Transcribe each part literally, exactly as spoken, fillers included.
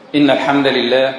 إن الحمد لله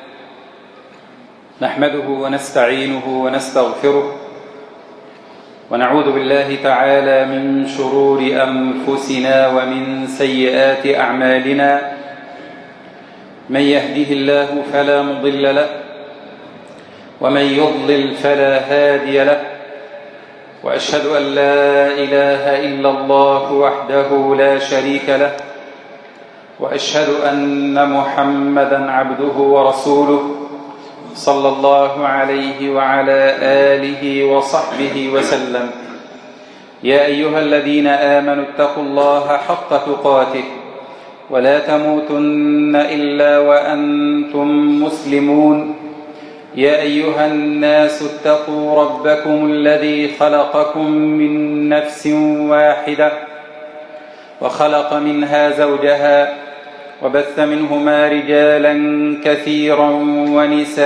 نحمده ونستعينه ونستغفره ونعوذ بالله تعالى من شرور أنفسنا ومن سيئات أعمالنا. من يهده الله فلا مضل له ومن يضلل فلا هادي له، وأشهد أن لا إله إلا الله وحده لا شريك له، وأشهد أن محمدًا عبده ورسوله صلى الله عليه وعلى آله وصحبه وسلم. يا أيها الذين آمنوا اتقوا الله حق تقاته ولا تموتن إلا وأنتم مسلمون. يا أيها الناس اتقوا ربكم الذي خلقكم من نفس واحدة وخلق منها زوجها وبث منهما رجالا كثيرا ونساء،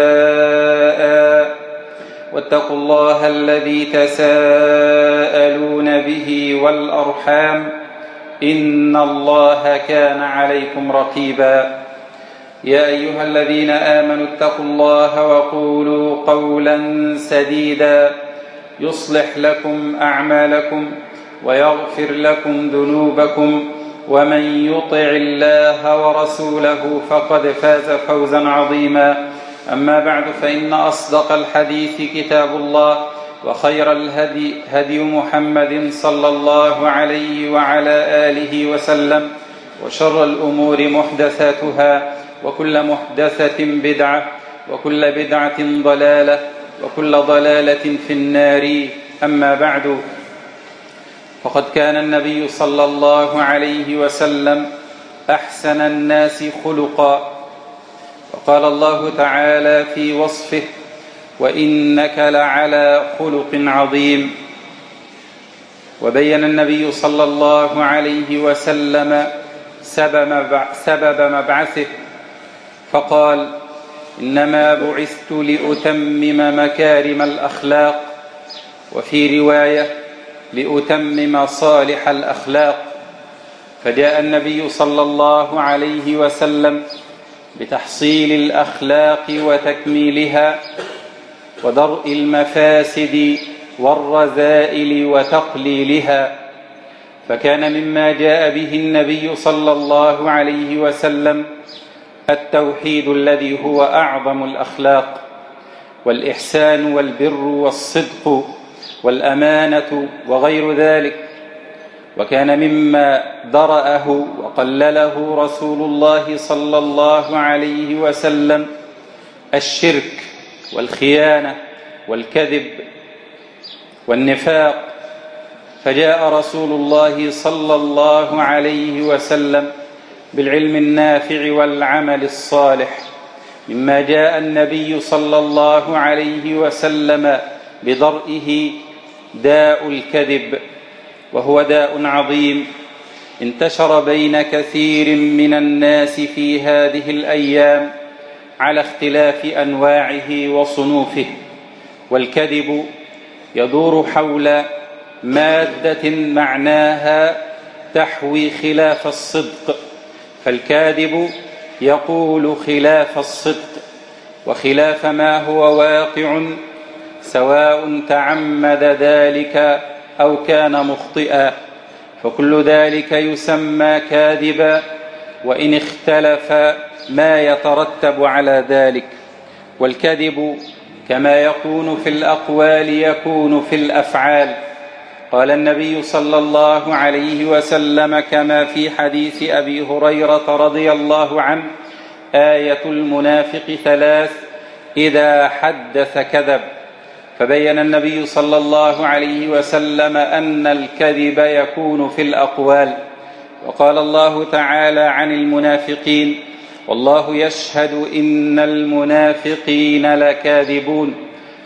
واتقوا الله الذي تساءلون به والأرحام إن الله كان عليكم رقيبا. يا أيها الذين آمنوا اتقوا الله وقولوا قولا سديدا يصلح لكم أعمالكم ويغفر لكم ذنوبكم، ومن يطع الله ورسوله فقد فاز فوزا عظيما. أما بعد، فإن أصدق الحديث كتاب الله، وخير الهدي هدي محمد صلى الله عليه وعلى آله وسلم، وشر الأمور محدثاتها، وكل محدثة بدعة، وكل بدعة ضلالة، وكل ضلالة في النار. أما بعد، فقد كان النبي صلى الله عليه وسلم أحسن الناس خلقا، وقال الله تعالى في وصفه: وإنك لعلى خلق عظيم. وبين النبي صلى الله عليه وسلم سبب مبعثه فقال: إنما بعثت لأتمم مكارم الأخلاق، وفي رواية لأتمم صالح الأخلاق. فجاء النبي صلى الله عليه وسلم بتحصيل الأخلاق وتكميلها ودرء المفاسد والرذائل وتقليلها. فكان مما جاء به النبي صلى الله عليه وسلم التوحيد الذي هو أعظم الأخلاق، والإحسان والبر والصدق والأمانة وغير ذلك. وكان مما درأه وقلله رسول الله صلى الله عليه وسلم الشرك والخيانة والكذب والنفاق. فجاء رسول الله صلى الله عليه وسلم بالعلم النافع والعمل الصالح. مما جاء النبي صلى الله عليه وسلم بدرئه داء الكذب، وهو داء عظيم انتشر بين كثير من الناس في هذه الأيام على اختلاف أنواعه وصنوفه. والكذب يدور حول مادة معناها تحوي خلاف الصدق، فالكاذب يقول خلاف الصدق وخلاف ما هو واقع، سواء تعمد ذلك أو كان مخطئا، فكل ذلك يسمى كاذبا، وإن اختلف ما يترتب على ذلك. والكذب كما يكون في الأقوال يكون في الأفعال. قال النبي صلى الله عليه وسلم كما في حديث أبي هريرة رضي الله عنه: آية المنافق ثلاث: إذا حدث كذب. فبين النبي صلى الله عليه وسلم أن الكذب يكون في الأقوال. وقال الله تعالى عن المنافقين: والله يشهد إن المنافقين لكاذبون،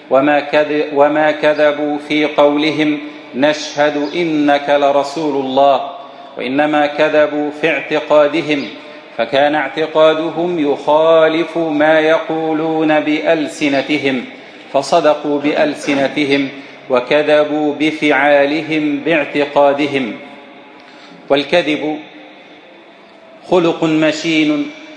وما كذبوا في قولهم نشهد إنك لرسول الله، وإنما كذبوا في اعتقادهم، فكان اعتقادهم يخالف ما يقولون بألسنتهم، فصدقوا بألسنتهم وكذبوا بفعالهم باعتقادهم. والكذب خلق مشين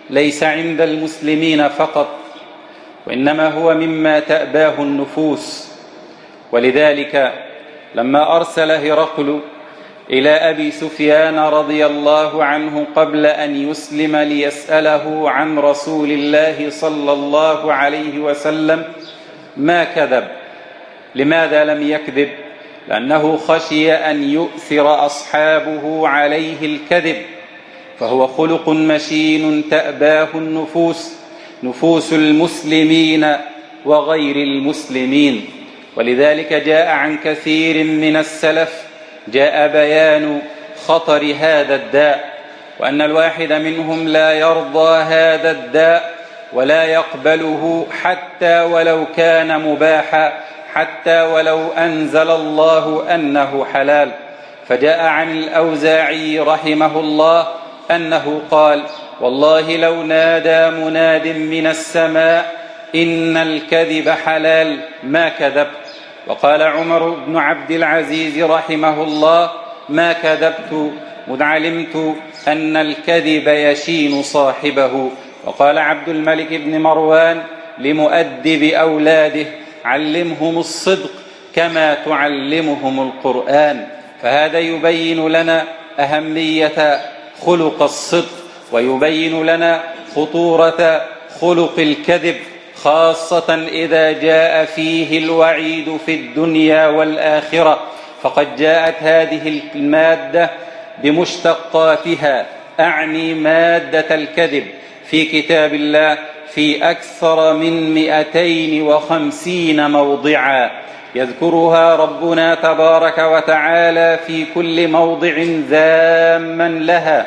ليس عند المسلمين فقط، وإنما هو مما تأباه النفوس. ولذلك لما أرسل هرقل إلى أبي سفيان رضي الله عنه قبل أن يسلم ليسأله عن رسول الله صلى الله عليه وسلم ما كذب. لماذا لم يكذب؟ لأنه خشي أن يؤثر أصحابه عليه الكذب، فهو خلق مشين تأباه النفوس، نفوس المسلمين وغير المسلمين. ولذلك جاء عن كثير من السلف جاء بيان خطر هذا الداء، وأن الواحد منهم لا يرضى هذا الداء ولا يقبله حتى ولو كان مباحا، حتى ولو أنزل الله أنه حلال. فجاء عن الأوزاعي رحمه الله أنه قال: والله لو نادى مناد من السماء إن الكذب حلال ما كذبت. وقال عمر بن عبد العزيز رحمه الله: ما كذبت مذ علمت أن الكذب يشين صاحبه. وقال عبد الملك بن مروان لمؤدب أولاده: علمهم الصدق كما تعلمهم القرآن. فهذا يبين لنا أهمية خلق الصدق، ويبين لنا خطورة خلق الكذب، خاصة إذا جاء فيه الوعيد في الدنيا والآخرة. فقد جاءت هذه المادة بمشتقاتها، أعني مادة الكذب، في كتاب الله في أكثر من مئتين وخمسين موضعا، يذكرها ربنا تبارك وتعالى في كل موضع ذاما لها،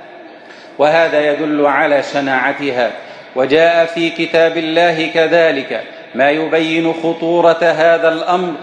وهذا يدل على شناعتها. وجاء في كتاب الله كذلك ما يبين خطورة هذا الأمر،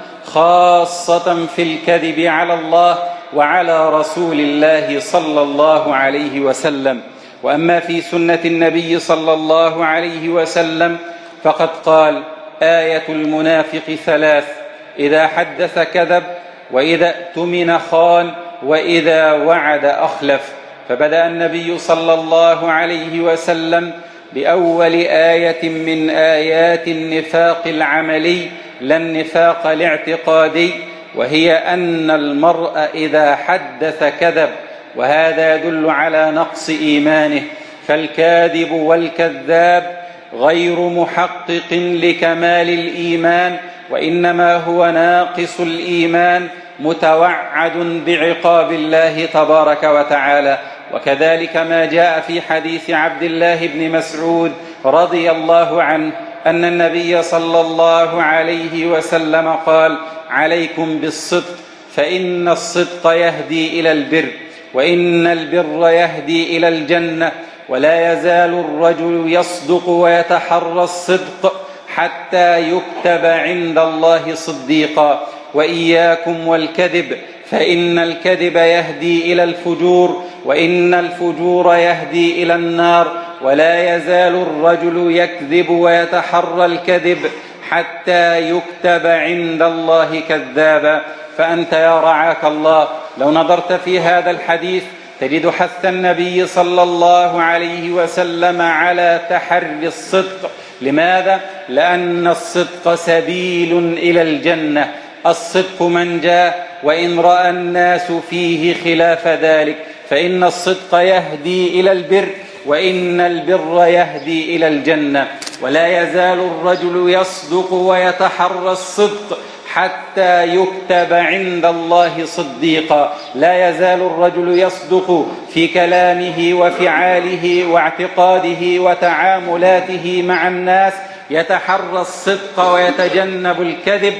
خاصة في الكذب على الله وعلى رسول الله صلى الله عليه وسلم. وأما في سنة النبي صلى الله عليه وسلم فقد قال: آية المنافق ثلاث: إذا حدث كذب، وإذا اؤتمن خان، وإذا وعد أخلف. فبدأ النبي صلى الله عليه وسلم بأول آية من آيات النفاق العملي لا النفاق الاعتقادي، وهي أن المرء إذا حدث كذب، وهذا يدل على نقص إيمانه. فالكاذب والكذاب غير محقق لكمال الإيمان، وإنما هو ناقص الإيمان متوعد بعقاب الله تبارك وتعالى. وكذلك ما جاء في حديث عبد الله بن مسعود رضي الله عنه أن النبي صلى الله عليه وسلم قال: عليكم بالصدق، فإن الصدق يهدي إلى البر، وإن البر يهدي إلى الجنة، ولا يزال الرجل يصدق ويتحرى الصدق حتى يكتب عند الله صديقا. وإياكم والكذب، فإن الكذب يهدي إلى الفجور، وإن الفجور يهدي إلى النار. ولا يزال الرجل يكذب ويتحرى الكذب حتى يكتب عند الله كذابا. فأنت يا رعاك الله لو نظرت في هذا الحديث تجد حث النبي صلى الله عليه وسلم على تحري الصدق. لماذا؟ لأن الصدق سبيل إلى الجنة. الصدق منجاه، وإن رأى الناس فيه خلاف ذلك، فإن الصدق يهدي إلى البر، وإن البر يهدي إلى الجنة. ولا يزال الرجل يصدق ويتحرى الصدق حتى يكتب عند الله صديقا. لا يزال الرجل يصدق في كلامه وفعاله واعتقاده وتعاملاته مع الناس، يتحرى الصدق ويتجنب الكذب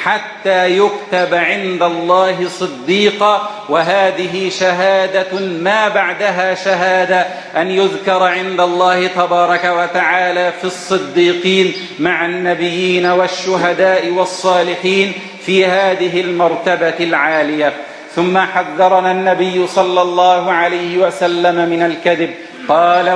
حتى يكتب عند الله صديقا. وهذه شهادة ما بعدها شهادة، أن يذكر عند الله تبارك وتعالى في الصديقين مع النبيين والشهداء والصالحين في هذه المرتبة العالية. ثم حذرنا النبي صلى الله عليه وسلم من الكذب، قال: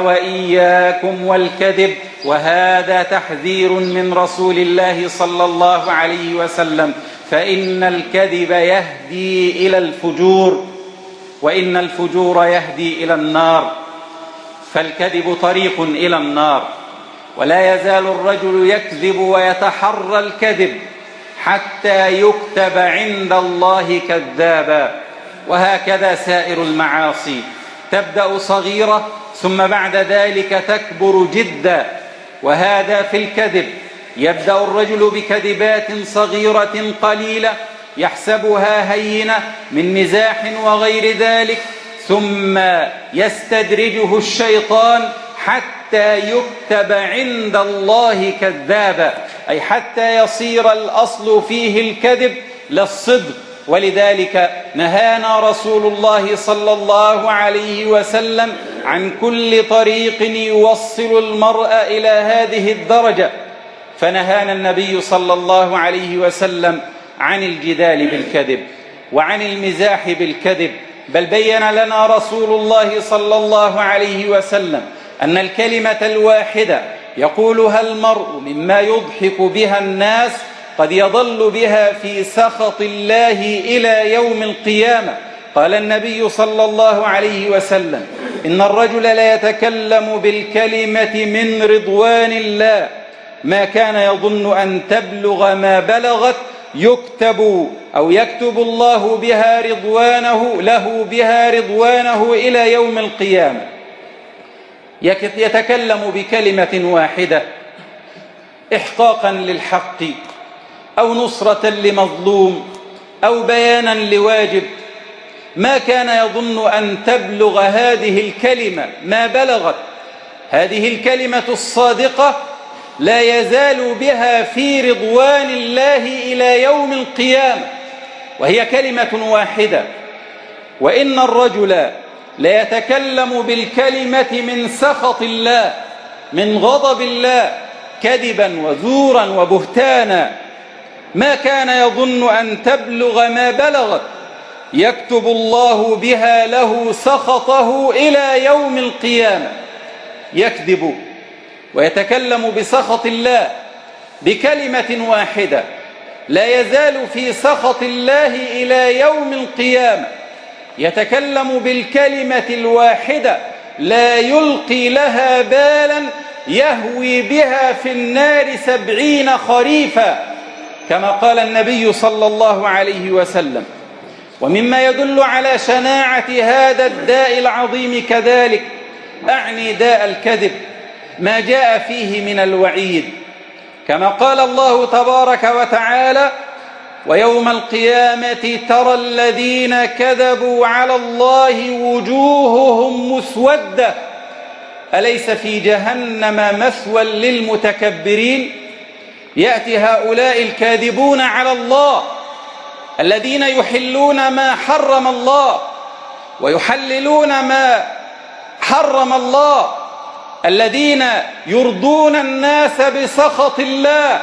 وإياكم والكذب. وهذا تحذير من رسول الله صلى الله عليه وسلم، فإن الكذب يهدي إلى الفجور، وإن الفجور يهدي إلى النار. فالكذب طريق إلى النار، ولا يزال الرجل يكذب ويتحرى الكذب حتى يكتب عند الله كذابا. وهكذا سائر المعاصي تبدأ صغيرة ثم بعد ذلك تكبر جدا. وهذا في الكذب، يبدأ الرجل بكذبات صغيرة قليلة يحسبها هينة من مزاح وغير ذلك، ثم يستدرجه الشيطان حتى يكتب عند الله كذابا، أي حتى يصير الأصل فيه الكذب للصدق. ولذلك نهانا رسول الله صلى الله عليه وسلم عن كل طريق يوصل المرء إلى هذه الدرجة، فنهانا النبي صلى الله عليه وسلم عن الجدال بالكذب وعن المزاح بالكذب، بل بين لنا رسول الله صلى الله عليه وسلم أن الكلمة الواحدة يقولها المرء مما يضحك بها الناس قد يضل بها في سخط الله إلى يوم القيامة. قال النبي صلى الله عليه وسلم: إن الرجل لا يتكلم بالكلمة من رضوان الله ما كان يظن أن تبلغ ما بلغت يكتب أو يكتب الله بها رضوانه له بها رضوانه إلى يوم القيامة. يتكلم بكلمة واحدة إحقاقا للحق أو نصرة لمظلوم أو بيانا لواجب، ما كان يظن أن تبلغ هذه الكلمة ما بلغت. هذه الكلمة الصادقة لا يزال بها في رضوان الله إلى يوم القيامة، وهي كلمة واحدة. وإن الرجل لا يتكلم بالكلمة من سخط الله من غضب الله كذبا وزورا وبهتانا ما كان يظن أن تبلغ ما بلغت يكتب الله بها له سخطه إلى يوم القيامة. يكذب ويتكلم بسخط الله بكلمة واحدة لا يزال في سخط الله إلى يوم القيامة. يتكلم بالكلمة الواحدة لا يلقي لها بالا يهوي بها في النار سبعين خريفا، كما قال النبي صلى الله عليه وسلم. ومما يدل على شناعة هذا الداء العظيم كذلك، أعني داء الكذب، ما جاء فيه من الوعيد، كما قال الله تبارك وتعالى: ويوم القيامة ترى الذين كذبوا على الله وجوههم مسودة أليس في جهنم مثوى للمتكبرين. يأتي هؤلاء الكاذبون على الله الذين يحلون ما حرم الله ويحللون ما حرم الله، الذين يرضون الناس بسخط الله.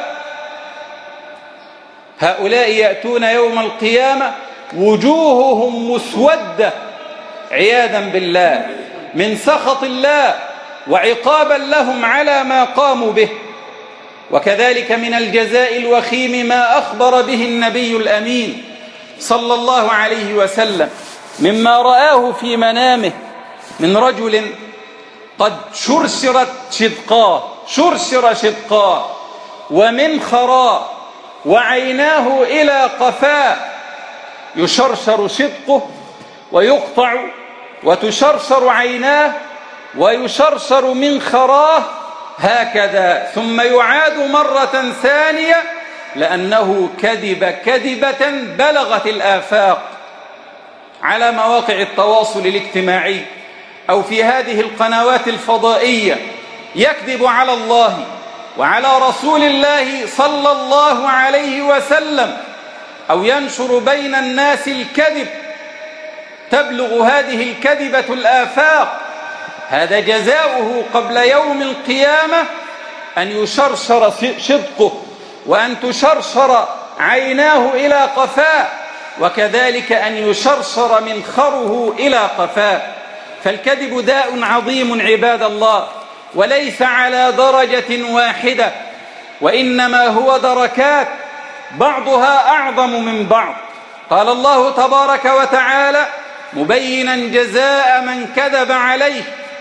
هؤلاء يأتون يوم القيامة وجوههم مسودة عياذا بالله من سخط الله وعقابا لهم على ما قاموا به. وكذلك من الجزاء الوخيم ما أخبر به النبي الأمين صلى الله عليه وسلم مما رآه في منامه من رجل قد شرشرت شدقاه شرشر شدقاه ومنخراه وعيناه إلى قفاه، يشرشر شدقه ويقطع وتشرشر عيناه ويشرشر منخراه هكذا، ثم يعاد مرة ثانية لأنه كذب كذبة بلغت الآفاق على مواقع التواصل الاجتماعي أو في هذه القنوات الفضائية، يكذب على الله وعلى رسول الله صلى الله عليه وسلم، أو ينشر بين الناس الكذب تبلغ هذه الكذبة الآفاق. هذا جزاؤه قبل يوم القيامة أن يشرشر شدقه وأن تشرشر عيناه إلى قفاه، وكذلك أن يشرشر منخره إلى قفاه. فالكذب داء عظيم عباد الله، وليس على درجة واحدة، وإنما هو دركات بعضها أعظم من بعض. قال الله تبارك وتعالى مبينا جزاء من كذب عليه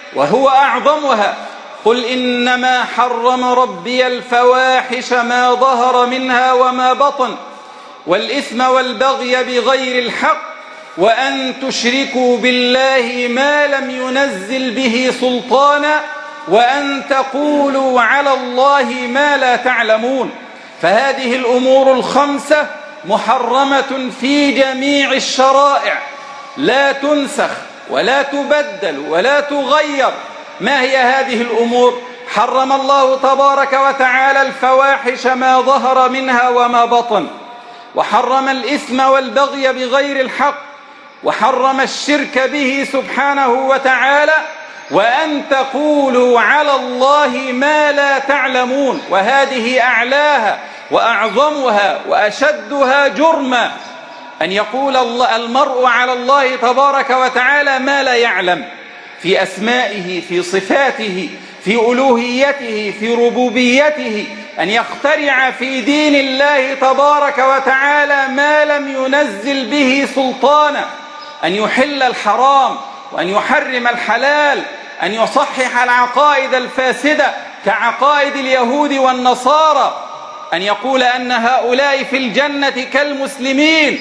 وهو أعظمها: قل إنما حرم ربي الفواحش ما ظهر منها وما بطن والإثم والبغي بغير الحق وأن تشركوا بالله ما لم ينزل به سلطانا وأن تقولوا على الله ما لا تعلمون. فهذه الأمور الخمسة محرمة في جميع الشرائع، لا تنسخ ولا تبدل ولا تغير. ما هي هذه الأمور؟ حرم الله تبارك وتعالى الفواحش ما ظهر منها وما بطن، وحرم الإثم والبغي بغير الحق، وحرم الشرك به سبحانه وتعالى، وأن تقولوا على الله ما لا تعلمون. وهذه أعلاها وأعظمها وأشدها جرما، أن يقول المرء على الله تبارك وتعالى ما لا يعلم في أسمائه، في صفاته، في ألوهيته، في ربوبيته، أن يخترع في دين الله تبارك وتعالى ما لم ينزل به سلطانا، أن يحل الحرام وأن يحرم الحلال، أن يصحح العقائد الفاسدة كعقائد اليهود والنصارى، أن يقول أن هؤلاء في الجنة كالمسلمين،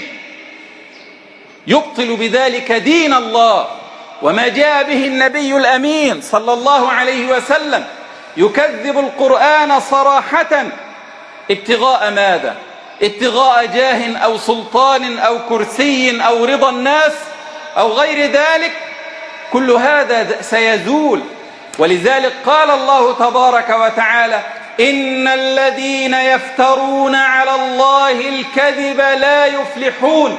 يبطل بذلك دين الله وما جاء به النبي الأمين صلى الله عليه وسلم، يكذب القرآن صراحة. ابتغاء ماذا؟ ابتغاء جاه أو سلطان أو كرسي أو رضا الناس أو غير ذلك. كل هذا سيزول. ولذلك قال الله تبارك وتعالى: إن الذين يفترون على الله الكذب لا يفلحون،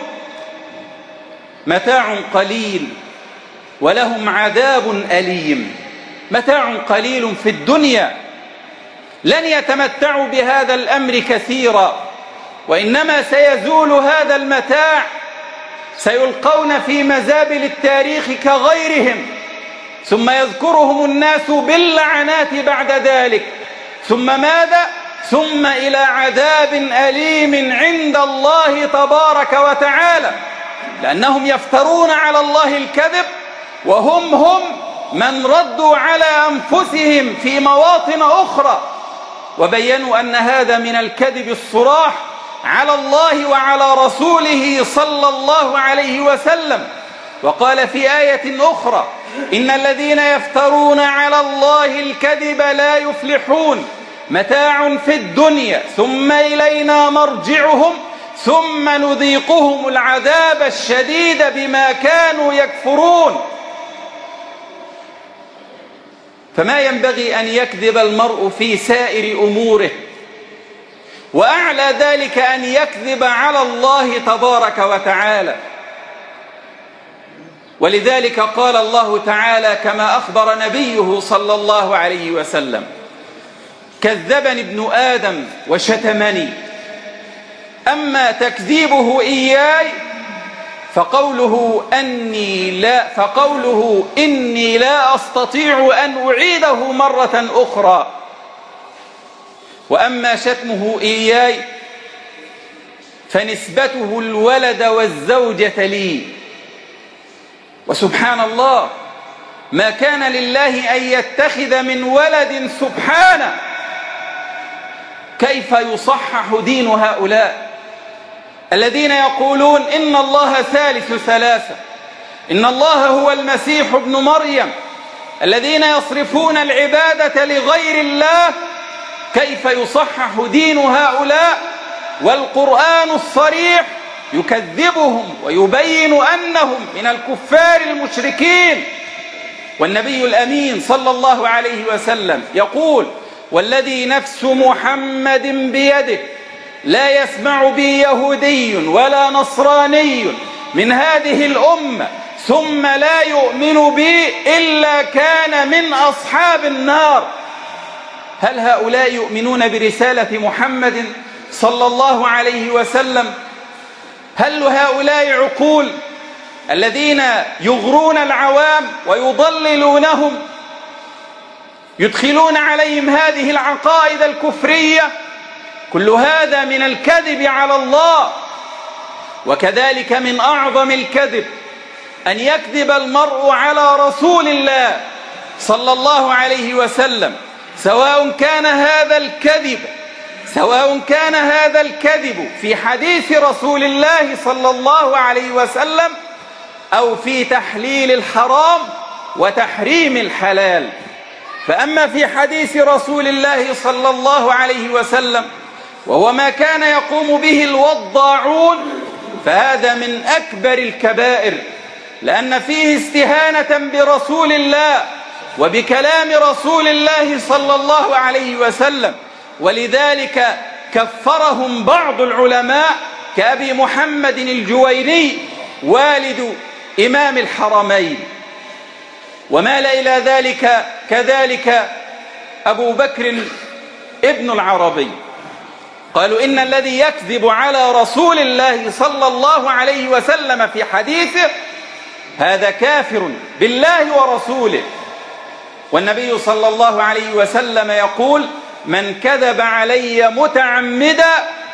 متاع قليل ولهم عذاب أليم. متاع قليل في الدنيا، لن يتمتعوا بهذا الأمر كثيرا، وإنما سيزول هذا المتاع، سيلقون في مزابل التاريخ كغيرهم، ثم يذكرهم الناس باللعنات بعد ذلك. ثم ماذا؟ ثم إلى عذاب أليم عند الله تبارك وتعالى، لأنهم يفترون على الله الكذب، وهم هم من ردوا على أنفسهم في مواطن أخرى وبينوا أن هذا من الكذب الصراح على الله وعلى رسوله صلى الله عليه وسلم. وقال في آية أخرى: إن الذين يفترون على الله الكذب لا يفلحون، متاع في الدنيا ثم إلينا مرجعهم ثم نذيقهم العذاب الشديد بما كانوا يكفرون. فما ينبغي أن يكذب المرء في سائر أموره، وأعلى ذلك أن يكذب على الله تبارك وتعالى. ولذلك قال الله تعالى كما أخبر نبيه صلى الله عليه وسلم: كذبني ابن آدم وشتمني، أما تكذيبه إياي فقوله أني لا فقوله إني لا أستطيع أن أعيده مرة أخرى، وأما شتمه إياي فنسبته الولد والزوجة لي. وسبحان الله، ما كان لله أن يتخذ من ولد سبحانه. كيف يصحح دين هؤلاء الذين يقولون إن الله ثالث ثلاثة، إن الله هو المسيح ابن مريم، الذين يصرفون العبادة لغير الله؟ كيف يصحح دين هؤلاء والقرآن الصريح يكذبهم ويبين أنهم من الكفار المشركين؟ والنبي الأمين صلى الله عليه وسلم يقول: والذي نفس محمد بيده لا يسمع بي يهودي ولا نصراني من هذه الأمة ثم لا يؤمن بي إلا كان من أصحاب النار. هل هؤلاء يؤمنون برسالة محمد صلى الله عليه وسلم؟ هل هؤلاء عقول الذين يغرون العوام ويضللونهم، يدخلون عليهم هذه العقائد الكفرية؟ كل هذا من الكذب على الله. وكذلك من أعظم الكذب أن يكذب المرء على رسول الله صلى الله عليه وسلم، سواء كان هذا الكذب سواء كان هذا الكذب في حديث رسول الله صلى الله عليه وسلم أو في تحليل الحرام وتحريم الحلال. فأما في حديث رسول الله صلى الله عليه وسلم وهو ما كان يقوم به الوضاعون، فهذا من أكبر الكبائر، لأن فيه استهانة برسول الله وبكلام رسول الله صلى الله عليه وسلم، ولذلك كفرهم بعض العلماء كأبي محمد الجويني والد إمام الحرمين، ومال إلى ذلك كذلك أبو بكر ابن العربي. قالوا إن الذي يكذب على رسول الله صلى الله عليه وسلم في حديثه هذا كافر بالله ورسوله. والنبي صلى الله عليه وسلم يقول: من كذب علي متعمدا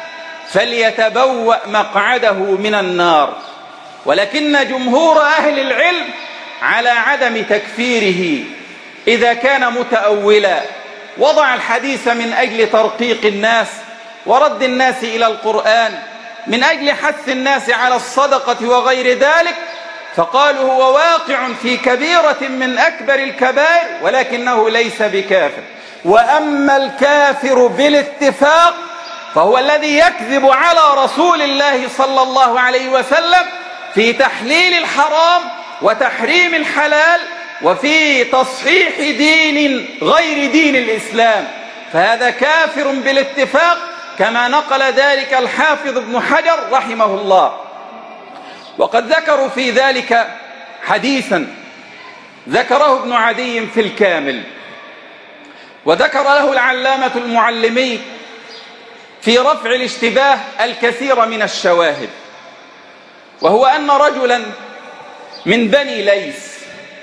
فليتبوأ مقعده من النار. ولكن جمهور أهل العلم على عدم تكفيره إذا كان متأولا، وضع الحديث من أجل ترقيق الناس ورد الناس إلى القرآن، من أجل حث الناس على الصدقة وغير ذلك، فقالوا هو واقع في كبيرة من أكبر الكبائر ولكنه ليس بكافر. وأما الكافر بالاتفاق فهو الذي يكذب على رسول الله صلى الله عليه وسلم في تحليل الحرام وتحريم الحلال وفي تصحيح دين غير دين الإسلام، فهذا كافر بالاتفاق، كما نقل ذلك الحافظ ابن حجر رحمه الله. وقد ذكروا في ذلك حديثا ذكره ابن عدي في الكامل، وذكر له العلامة المعلمي في رفع الاشتباه الكثير من الشواهد، وهو أن رجلا من بني ليث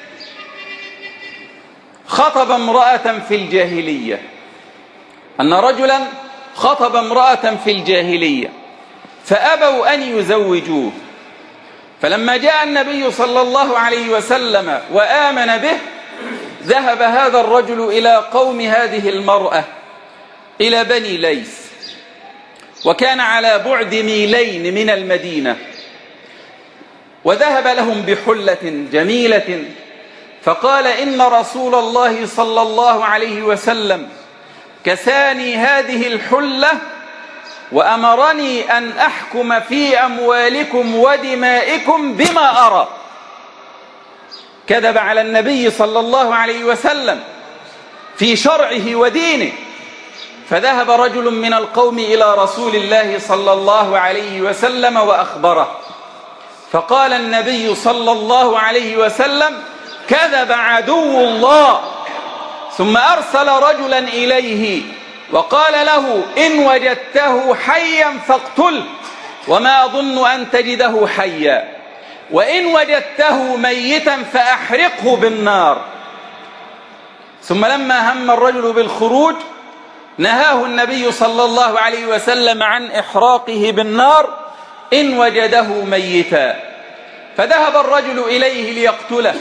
خطب امرأة في الجاهلية أن رجلا خطب امرأة في الجاهلية فأبوا أن يزوجوه، فلما جاء النبي صلى الله عليه وسلم وآمن به ذهب هذا الرجل إلى قوم هذه المرأة إلى بني ليث، وكان على بعد ميلين من المدينة، وذهب لهم بحلة جميلة، فقال: إن رسول الله صلى الله عليه وسلم كساني هذه الحلة وأمرني أن أحكم في أموالكم ودمائكم بما أرى. كذب على النبي صلى الله عليه وسلم في شرعه ودينه. فذهب رجل من القوم إلى رسول الله صلى الله عليه وسلم وأخبره، فقال النبي صلى الله عليه وسلم: كذب عدو الله. ثم أرسل رجلا إليه وقال له: إن وجدته حيا فاقتله، وما أظن أن تجده حيا، وإن وجدته ميتا فأحرقه بالنار. ثم لما هم الرجل بالخروج نهاه النبي صلى الله عليه وسلم عن إحراقه بالنار إن وجده ميتا. فذهب الرجل إليه ليقتله،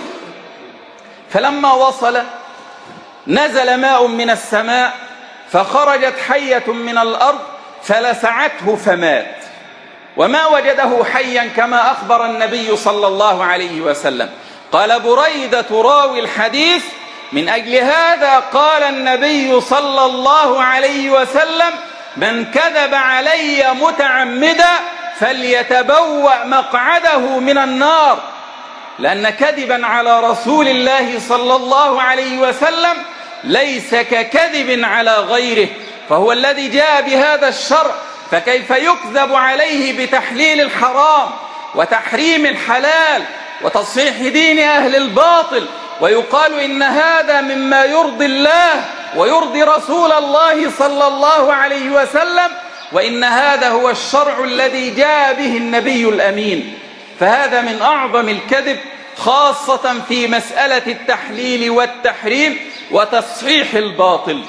فلما وصل نزل ماء من السماء فخرجت حية من الأرض فلسعته فمات، وما وجده حيا كما أخبر النبي صلى الله عليه وسلم. قال بريدة راوي الحديث: من أجل هذا قال النبي صلى الله عليه وسلم: من كذب علي متعمدا فليتبوأ مقعده من النار، لأن كذبا على رسول الله صلى الله عليه وسلم ليس ككذب على غيره، فهو الذي جاء بهذا الشرع، فكيف يكذب عليه بتحليل الحرام وتحريم الحلال وتصحيح دين أهل الباطل، ويقال إن هذا مما يرضي الله ويرضي رسول الله صلى الله عليه وسلم، وإن هذا هو الشرع الذي جاء به النبي الأمين. فهذا من أعظم الكذب، خاصة في مسألة التحليل والتحريم وتصحيح الباطل.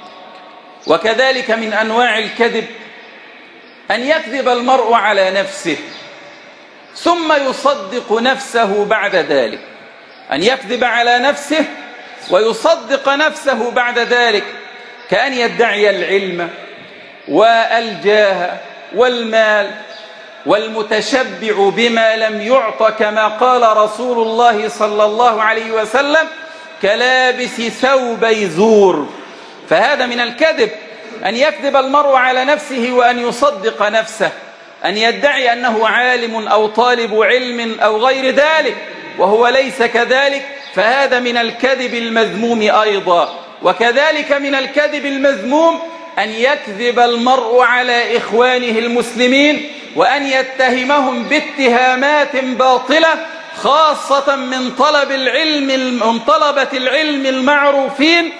وكذلك من أنواع الكذب أن يكذب المرء على نفسه ثم يصدق نفسه بعد ذلك، أن يكذب على نفسه ويصدق نفسه بعد ذلك، كأن يدعي العلم والجاه والمال، والمتشبع بما لم يعط كما قال رسول الله صلى الله عليه وسلم كلابس ثوبي زور. فهذا من الكذب، أن يكذب المرء على نفسه وأن يصدق نفسه، أن يدعي أنه عالم أو طالب علم أو غير ذلك وهو ليس كذلك، فهذا من الكذب المذموم أيضا. وكذلك من الكذب المذموم أن يكذب المرء على إخوانه المسلمين وأن يتهمهم باتهامات باطلة، خاصة من طلب العلم من طلبة العلم المعروفين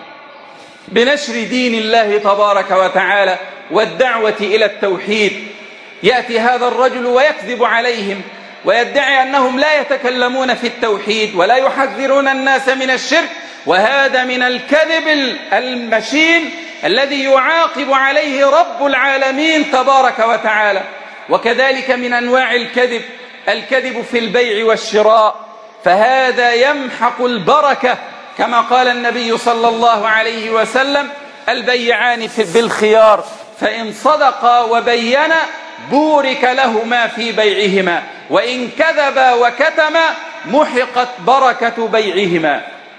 بنشر دين الله تبارك وتعالى والدعوة إلى التوحيد. يأتي هذا الرجل ويكذب عليهم ويدعي أنهم لا يتكلمون في التوحيد ولا يحذرون الناس من الشرك، وهذا من الكذب المشين الذي يعاقب عليه رب العالمين تبارك وتعالى. وكذلك من أنواع الكذب الكذب في البيع والشراء، فهذا يمحق البركة كما قال النبي صلى الله عليه وسلم البيعان بالخيار فإن صدقا وبينا بورك لهما في بيعهما وإن كذبا وكتما محقت بركة بيعهما.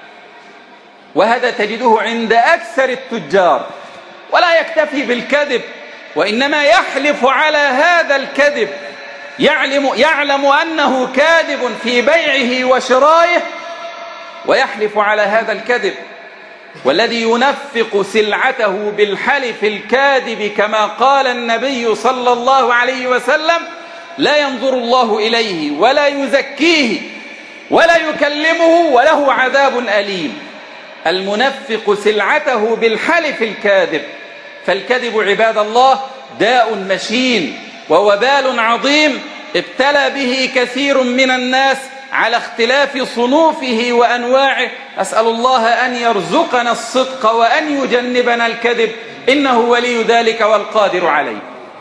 وهذا تجده عند أكثر التجار، ولا يكتفي بالكذب وإنما يحلف على هذا الكذب، يعلم, يعلم أنه كاذب في بيعه وشرائه ويحلف على هذا الكذب. والذي ينفق سلعته بالحلف الكاذب كما قال النبي صلى الله عليه وسلم لا ينظر الله إليه ولا يزكيه ولا يكلمه وله عذاب أليم. المنفق سلعته بالحلف الكاذب. فالكذب عباد الله داء مشين ووبال عظيم ابتلى به كثير من الناس على اختلاف صنوفه وأنواعه. أسأل الله أن يرزقنا الصدق وأن يجنبنا الكذب، إنه ولي ذلك والقادر عليه.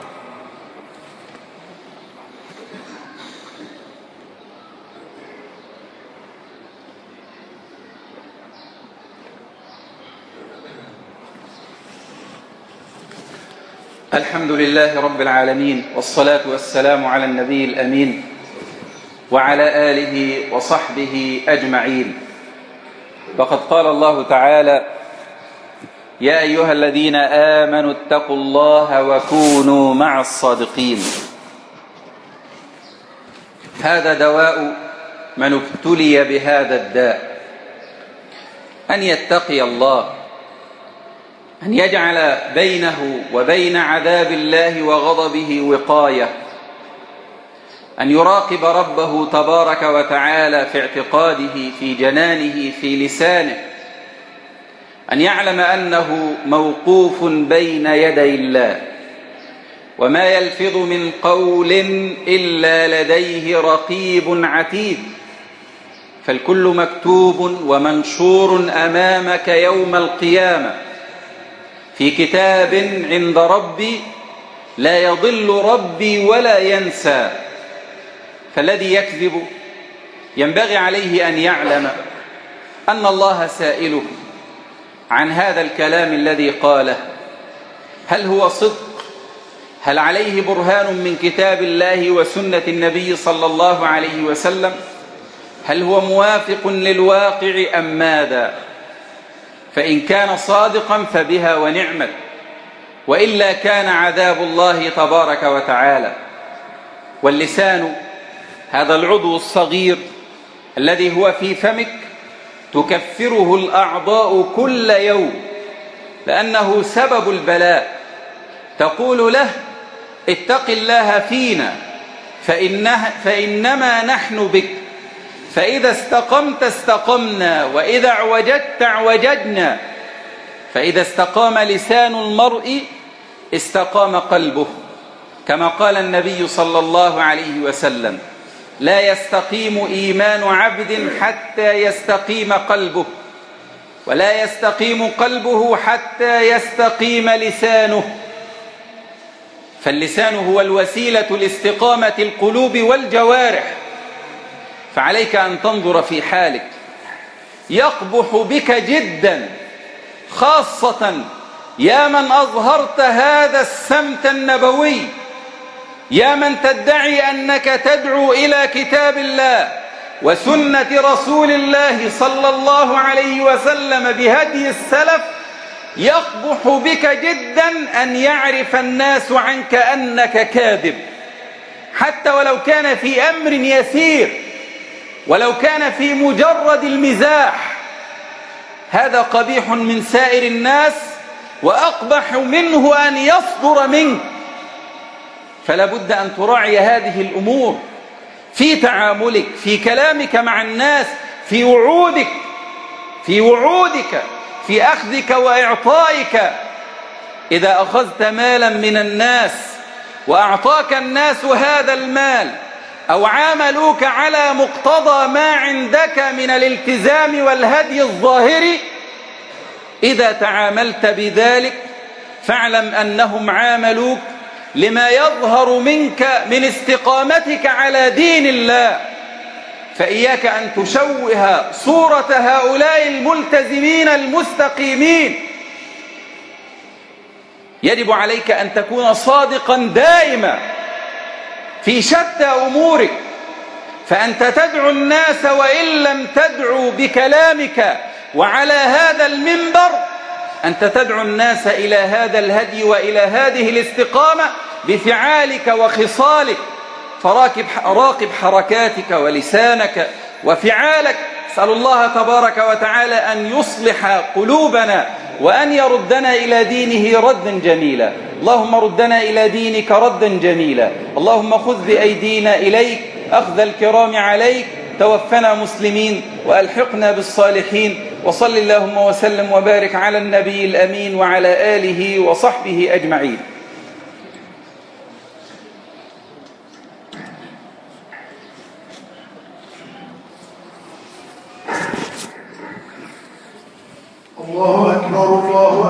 الحمد لله رب العالمين، والصلاة والسلام على النبي الأمين وعلى آله وصحبه أجمعين. فقد قال الله تعالى: يا أيها الذين آمنوا اتقوا الله وكونوا مع الصادقين. هذا دواء من ابتلي بهذا الداء، أن يتقي الله، أن يجعل بينه وبين عذاب الله وغضبه وقاية، أن يراقب ربه تبارك وتعالى في اعتقاده في جنانه في لسانه، أن يعلم أنه موقوف بين يدي الله وما يلفظ من قول إلا لديه رقيب عتيد، فالكل مكتوب ومنشور أمامك يوم القيامة في كتاب عند ربي لا يضل ربي ولا ينسى. فالذي يكذب ينبغي عليه أن يعلم أن الله سائله عن هذا الكلام الذي قاله، هل هو صدق؟ هل عليه برهان من كتاب الله وسنة النبي صلى الله عليه وسلم؟ هل هو موافق للواقع أم ماذا؟ فإن كان صادقا فبها ونعمت، وإلا كان عذاب الله تبارك وتعالى. واللسان هذا العضو الصغير الذي هو في فمك تكفره الأعضاء كل يوم لأنه سبب البلاء. تقول له: اتق الله فينا فإنه فإنما نحن بك، فإذا استقمت استقمنا وإذا اعوجدت اعوجدنا. فإذا استقام لسان المرء استقام قلبه، كما قال النبي صلى الله عليه وسلم: لا يستقيم إيمان عبد حتى يستقيم قلبه، ولا يستقيم قلبه حتى يستقيم لسانه. فاللسان هو الوسيلة لاستقامة القلوب والجوارح، فعليك أن تنظر في حالك، يقبح بك جدا، خاصة يا من أظهرت هذا السمت النبوي، يا من تدعي أنك تدعو إلى كتاب الله وسنة رسول الله صلى الله عليه وسلم بهدي السلف. يقبح بك جدا أن يعرف الناس عنك أنك كاذب، حتى ولو كان في أمر يسير، ولو كان في مجرد المزاح. هذا قبيح من سائر الناس، وأقبح منه أن يصدر منك. فلا بد أن تراعي هذه الأمور في تعاملك، في كلامك مع الناس، في وعودك في وعودك في أخذك وإعطائك. إذا أخذت مالا من الناس وأعطاك الناس هذا المال، أو عاملوك على مقتضى ما عندك من الالتزام والهدي الظاهري، إذا تعاملت بذلك فاعلم أنهم عاملوك لما يظهر منك من استقامتك على دين الله. فإياك أن تشوه صورة هؤلاء الملتزمين المستقيمين. يجب عليك أن تكون صادقا دائما في شتى أمورك، فأنت تدعو الناس وإن لم تدعو بكلامك وعلى هذا المنبر، أنت تدعو الناس إلى هذا الهدي وإلى هذه الاستقامة بفعالك وخصالك. فراقب راقب حركاتك ولسانك وفعالك. أسأل الله تبارك وتعالى أن يصلح قلوبنا وأن يردنا إلى دينه ردا جميلا. اللهم ردنا إلى دينك ردا جميلا. اللهم خذ بأيدينا إليك أخذ الكرام عليك. توفنا مسلمين وألحقنا بالصالحين. وصل اللهم وسلم وبارك على النبي الأمين وعلى آله وصحبه أجمعين. الله أكبر الله